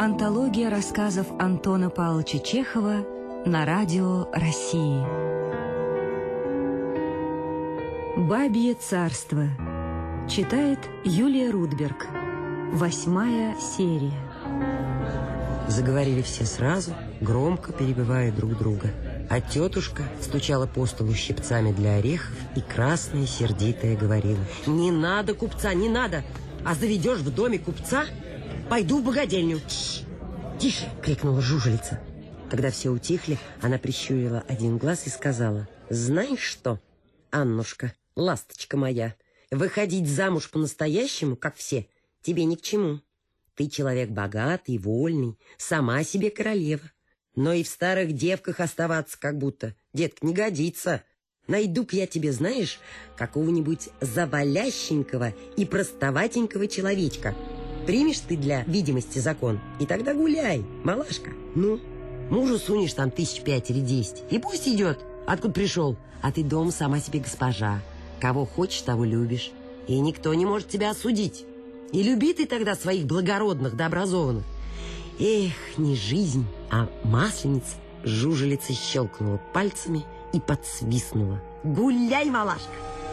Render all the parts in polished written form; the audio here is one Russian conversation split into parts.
Антология рассказов Антона Павловича Чехова на радио России. «Бабье царство». Читает Юлия Рудберг. 8-я серия. Заговорили все сразу, громко перебивая друг друга. А тетушка стучала по столу щипцами для орехов и красная сердитая говорила: «Не надо купца, не надо! А заведешь в доме купца, пойду в богадельню!» «Тише!» — крикнула жужелица. Когда все утихли, она прищурила один глаз и сказала: «Знаешь что, Аннушка, ласточка моя, выходить замуж по-настоящему, как все, тебе ни к чему. Ты человек богатый, вольный, сама себе королева. Но и в старых девках оставаться как будто, детка, не годится. Найду-ка я тебе, знаешь, какого-нибудь завалященького и простоватенького человечка. Примешь ты для видимости закон, и тогда гуляй, малашка. Ну, мужу сунешь там 5 или 10, и пусть идет, откуда пришел. А ты дома сама себе госпожа. Кого хочешь, того любишь. И никто не может тебя осудить. И люби ты тогда своих благородных да образованных. Эх, не жизнь, а масленица». Жужелица щелкнула пальцами и подсвистнула: «Гуляй, малашка!»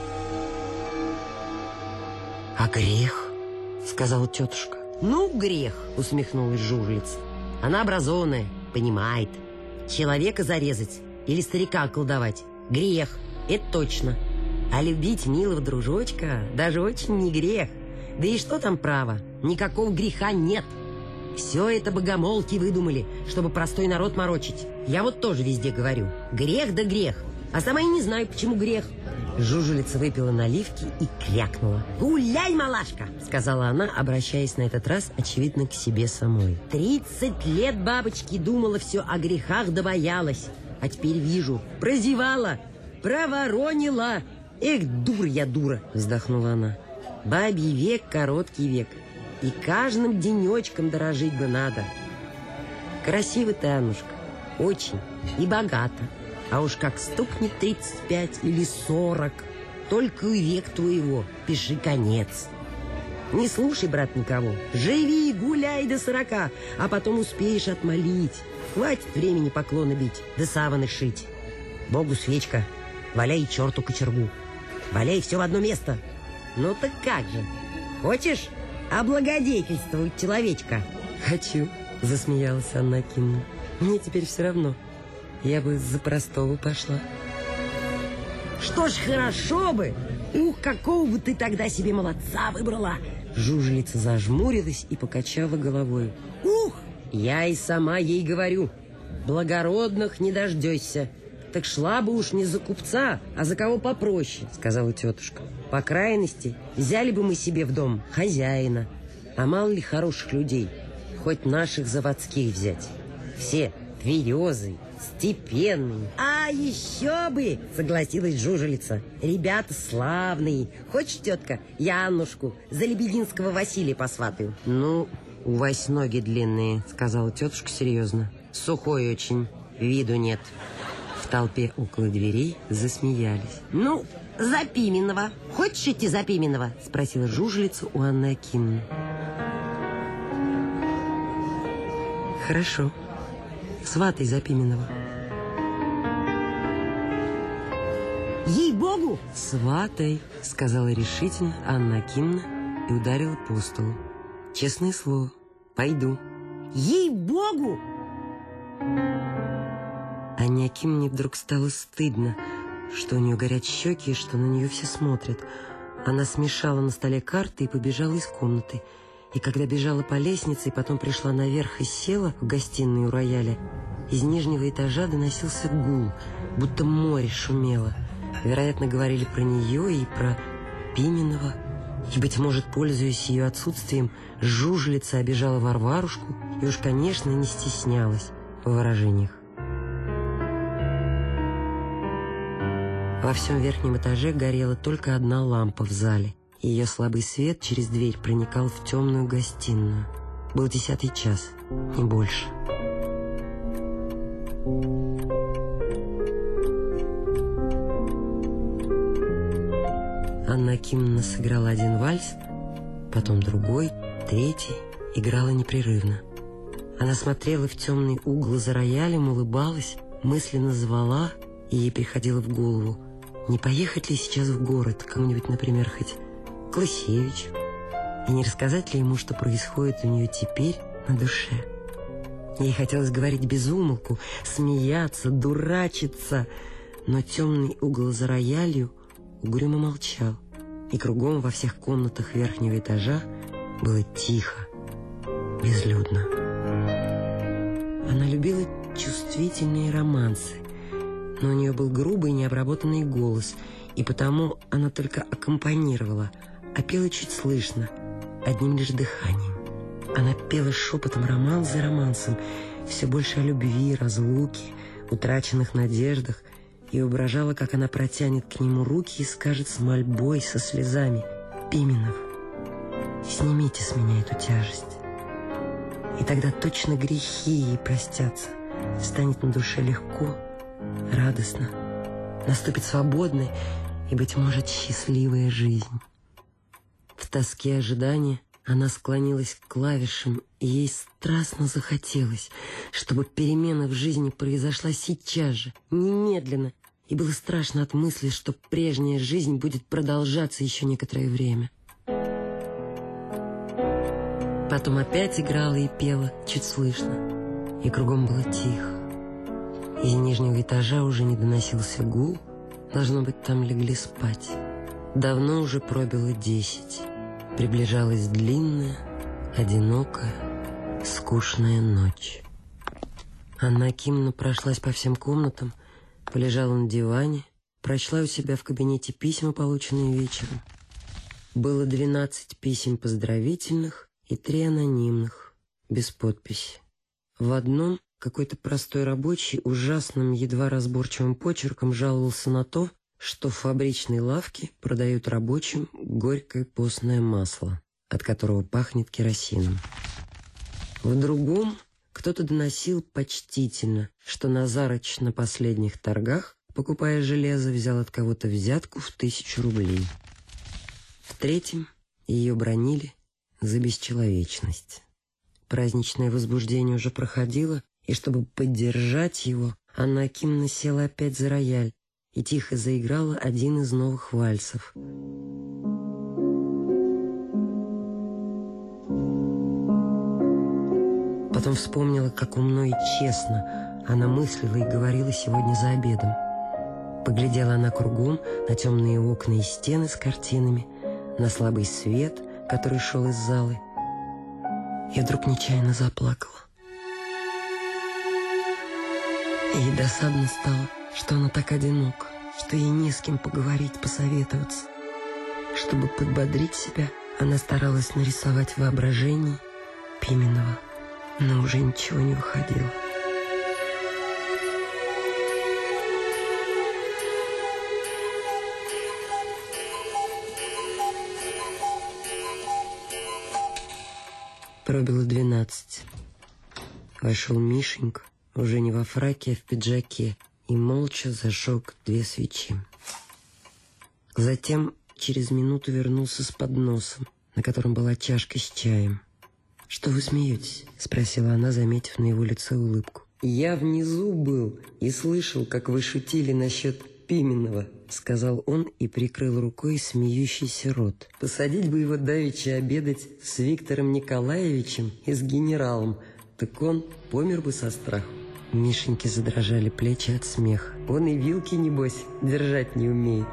«А грех?» — сказала тетушка. «Ну, грех!» — усмехнулась жужелица. «Она образованная, понимает. Человека зарезать или старика околдовать — грех, это точно. А любить милого дружочка даже очень не грех. Да и что там право? Никакого греха нет. Все это богомолки выдумали, чтобы простой народ морочить. Я вот тоже везде говорю: грех да грех. А сама и не знаю, почему грех». Жужелица выпила наливки и крякнула. «Гуляй, малашка!» — сказала она, обращаясь на этот раз, очевидно, к себе самой. 30 лет бабочки думала все о грехах да боялась. А теперь вижу, прозевала, проворонила. «Эх, дура я, дура!» — вздохнула она. «Бабий век — короткий век, и каждым денечком дорожить бы надо. Красива ты, Аннушка, очень, и богата. А уж как стукнет 35 или 40, только и век твоего пиши конец. Не слушай, брат, никого. Живи, гуляй до 40, а потом успеешь отмолить. Хватит времени поклоны бить, да саваны шить. Богу свечка, валяй черту кочергу. Валяй все в одно место. Ну так как же? Хочешь облагодетельствовать человечка?» «Хочу», — засмеялась Анна Акимовна. «Мне теперь все равно. Я бы за простого пошла». «Что ж, хорошо бы! Ух, какого бы ты тогда себе молодца выбрала!» Жужелица зажмурилась и покачала головой. «Ух, я и сама ей говорю: благородных не дождешься. Так шла бы уж не за купца, а за кого попроще», — сказала тетушка. «По крайности, взяли бы мы себе в дом хозяина. А мало ли хороших людей, хоть наших заводских взять. Все тверезые, степенные». «А еще бы!» — согласилась жужелица. «Ребята славные. Хочешь, тетка, я Аннушку за Лебединского Василия посватаю?» «Ну, у вас ноги длинные», — сказала тетушка серьезно. «Сухой очень, виду нет». В толпе около дверей засмеялись. «Ну, за Пименова. Хочешь идти за Пименова?» — спросила жужелица у Анны Акимовны. «Хорошо. Сватай за Пименова». «Ей-богу!» «Сватай», — сказала решительно Анна Акимовна и ударила по столу. «Честное слово, пойду». «Ей-богу!» Анне Акимовне вдруг стало стыдно, что у нее горят щеки и что на нее все смотрят. Она смешала на столе карты и побежала из комнаты. И когда бежала по лестнице и потом пришла наверх и села в гостиной у рояля, из нижнего этажа доносился гул, будто море шумело. Вероятно, говорили про нее и про Пименова. И, быть может, пользуясь ее отсутствием, жужелица обижала Варварушку и уж, конечно, не стеснялась в выражениях. Во всем верхнем этаже горела только одна лампа в зале, и ее слабый свет через дверь проникал в темную гостиную. Был 10-й час, не больше. Анна Акимовна сыграла один вальс, потом другой, третий, играла непрерывно. Она смотрела в темный угол за роялем, улыбалась, мысленно звала, и ей приходило в голову, не поехать ли сейчас в город, кому-нибудь, например, хоть к Лысевичу, и не рассказать ли ему, что происходит у нее теперь на душе. Ей хотелось говорить без умолку, смеяться, дурачиться, но темный угол за роялью угрюмо молчал, и кругом во всех комнатах верхнего этажа было тихо, безлюдно. Она любила чувствительные романсы, но у нее был грубый необработанный голос, и потому она только аккомпанировала, а пела чуть слышно, одним лишь дыханием. Она пела шепотом романс за романсом, все больше о любви, разлуке, утраченных надеждах, и воображала, как она протянет к нему руки и скажет с мольбой, со слезами: «Пименов, снимите с меня эту тяжесть». И тогда точно грехи ей простятся, станет на душе легко, радостно, наступит свободная и, быть может, счастливая жизнь. В тоске ожидания она склонилась к клавишам, и ей страстно захотелось, чтобы перемена в жизни произошла сейчас же, немедленно, и было страшно от мысли, что прежняя жизнь будет продолжаться еще некоторое время. Потом опять играла и пела, чуть слышно, и кругом было тихо. Из нижнего этажа уже не доносился гул, должно быть, там легли спать. Давно уже пробило 10. Приближалась длинная, одинокая, скучная ночь. Анна Акимовна прошлась по всем комнатам, полежала на диване, прочла у себя в кабинете письма, полученные вечером. Было 12 писем поздравительных и 3 анонимных, без подписи. В одном какой-то простой рабочий ужасным, едва разборчивым почерком жаловался на то, что в фабричной лавке продают рабочим горькое постное масло, от которого пахнет керосином. В другом кто-то доносил почтительно, что Назарыч на последних торгах, покупая железо, взял от кого-то взятку в 1000 рублей. В третьем ее бранили за бесчеловечность. Праздничное возбуждение уже проходило, и чтобы поддержать его, Анна Акимовна села опять за рояль и тихо заиграла один из новых вальсов. Потом вспомнила, как умно и честно она мыслила и говорила сегодня за обедом. Поглядела она кругом на темные окна и стены с картинами, на слабый свет, который шел из залы, и вдруг нечаянно заплакала. Ей досадно стало, что она так одинока, что ей не с кем поговорить, посоветоваться. Чтобы подбодрить себя, она старалась нарисовать в воображении Пименова, но уже ничего не выходило. Пробило 12. Вошел Мишенька, уже не во фраке, а в пиджаке, и молча зажег 2 свечи. Затем через минуту вернулся с подносом, на котором была чашка с чаем. «Что вы смеетесь?» — спросила она, заметив на его лице улыбку. «Я внизу был и слышал, как вы шутили насчет Пименова», — сказал он и прикрыл рукой смеющийся рот. «Посадить бы его давеча обедать с Виктором Николаевичем и с генералом, так он помер бы со страху». Мишеньке задрожали плечи от смеха. Он и вилки, небось, держать не умеет.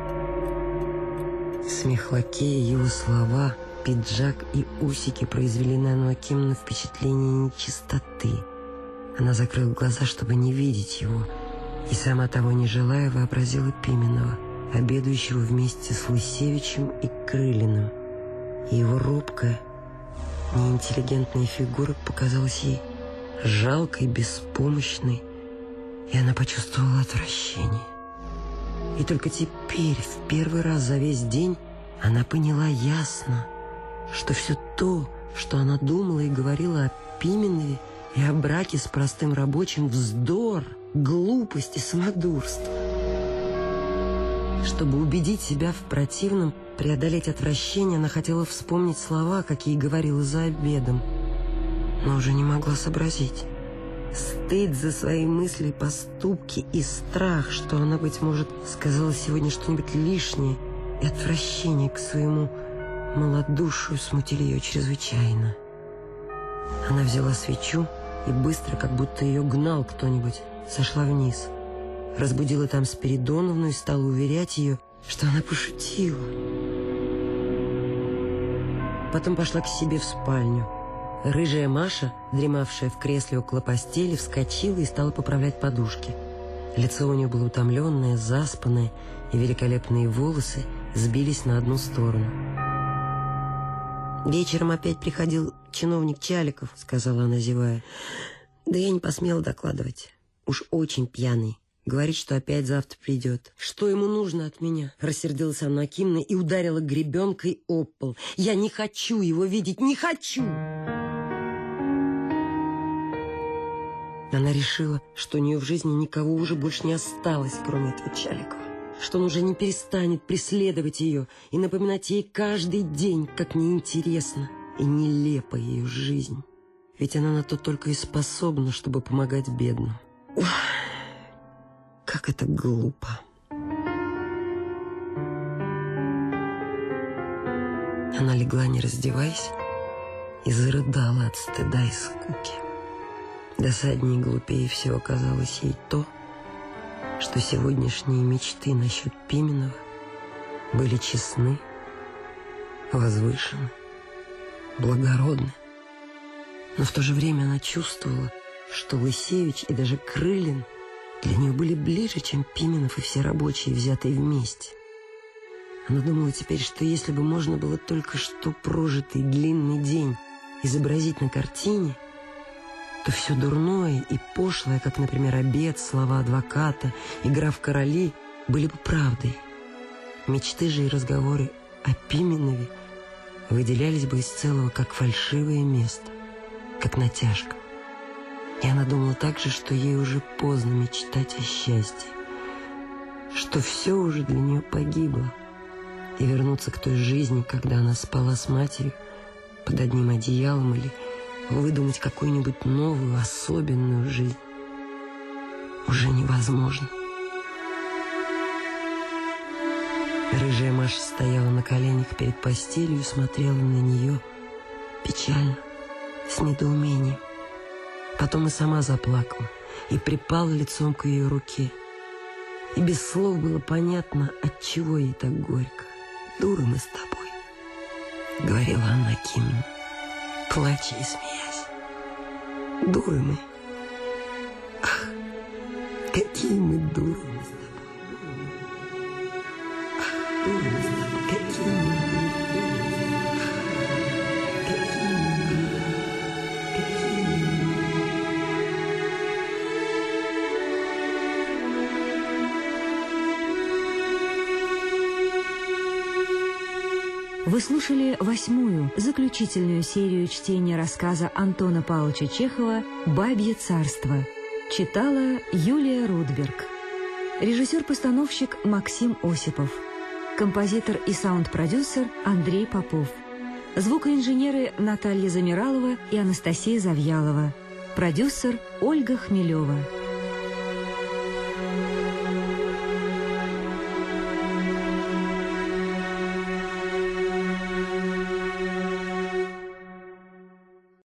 Смех лакея, его слова, пиджак и усики произвели на Анну Акимовну впечатление нечистоты. Она закрыла глаза, чтобы не видеть его, и, сама того не желая, вообразила Пименова, обедающего вместе с Лысевичем и Крылиным. И его робкая, неинтеллигентная фигура показалась ей жалкой, беспомощной, и она почувствовала отвращение. И только теперь, в первый раз за весь день, она поняла ясно, что все то, что она думала и говорила о Пименове и о браке с простым рабочим, вздор, глупость и самодурство. Чтобы убедить себя в противном, преодолеть отвращение, она хотела вспомнить слова, какие говорила за обедом. но уже не могла сообразить. Стыд за свои мысли и поступки и страх, что она, быть может, сказала сегодня что-нибудь лишнее, и отвращение к своему малодушию смутили ее чрезвычайно. Она взяла свечу и быстро, как будто ее гнал кто-нибудь, сошла вниз. Разбудила там Спиридоновну и стала уверять ее, что она пошутила. Потом пошла к себе в спальню. Рыжая Маша, дремавшая в кресле около постели, вскочила и стала поправлять подушки. Лицо у нее было утомленное, заспанное, и великолепные волосы сбились на одну сторону. «Вечером опять приходил чиновник Чаликов», — сказала она, зевая. «Да я не посмела докладывать. Уж очень пьяный. Говорит, что опять завтра придет. Что ему нужно от меня?» Рассердилась Анна Акимовна и ударила гребенкой об пол. «Я не хочу его видеть, не хочу!» Она решила, что у нее в жизни никого уже больше не осталось, кроме этого Чаликова. Что он уже не перестанет преследовать ее и напоминать ей каждый день, как неинтересна и нелепа ее жизнь. Ведь она на то только и способна, чтобы помогать бедным. Ох, как это глупо. Она легла, не раздеваясь, и зарыдала от стыда и скуки. Досаднее и глупее всего казалось ей то, что сегодняшние мечты насчет Пименова были честны, возвышены, благородны. Но в то же время она чувствовала, что Лысевич и даже Крылин для нее были ближе, чем Пименов и все рабочие, взятые вместе. Она думала теперь, что если бы можно было только что прожитый длинный день изобразить на картине, то все дурное и пошлое, как, например, обед, слова адвоката, игра в короли, были бы правдой. Мечты же и разговоры о Пименове выделялись бы из целого, как фальшивое место, как натяжка. И она думала также, что ей уже поздно мечтать о счастье, что все уже для нее погибло, и вернуться к той жизни, когда она спала с матерью под одним одеялом, или выдумать какую-нибудь новую, особенную жизнь уже невозможно. Рыжая Маша стояла на коленях перед постелью и смотрела на нее печально, с недоумением. Потом и сама заплакала и припала лицом к ее руке. И без слов было понятно, отчего ей так горько. «Дуры мы с тобой», — говорила Анна Акимовна, плача и смеясь. «Дуры мы. Ах, какие мы дуры мы с тобой. Ах, дуры мы с тобой, какие мы дуры. Вы слушали 8-ю, заключительную серию чтения рассказа Антона Павловича Чехова «Бабье царство». Читала Юлия Рудберг. Режиссер-постановщик Максим Осипов. Композитор и саунд-продюсер Андрей Попов. Звукоинженеры Наталья Замиралова и Анастасия Завьялова. Продюсер Ольга Хмелева.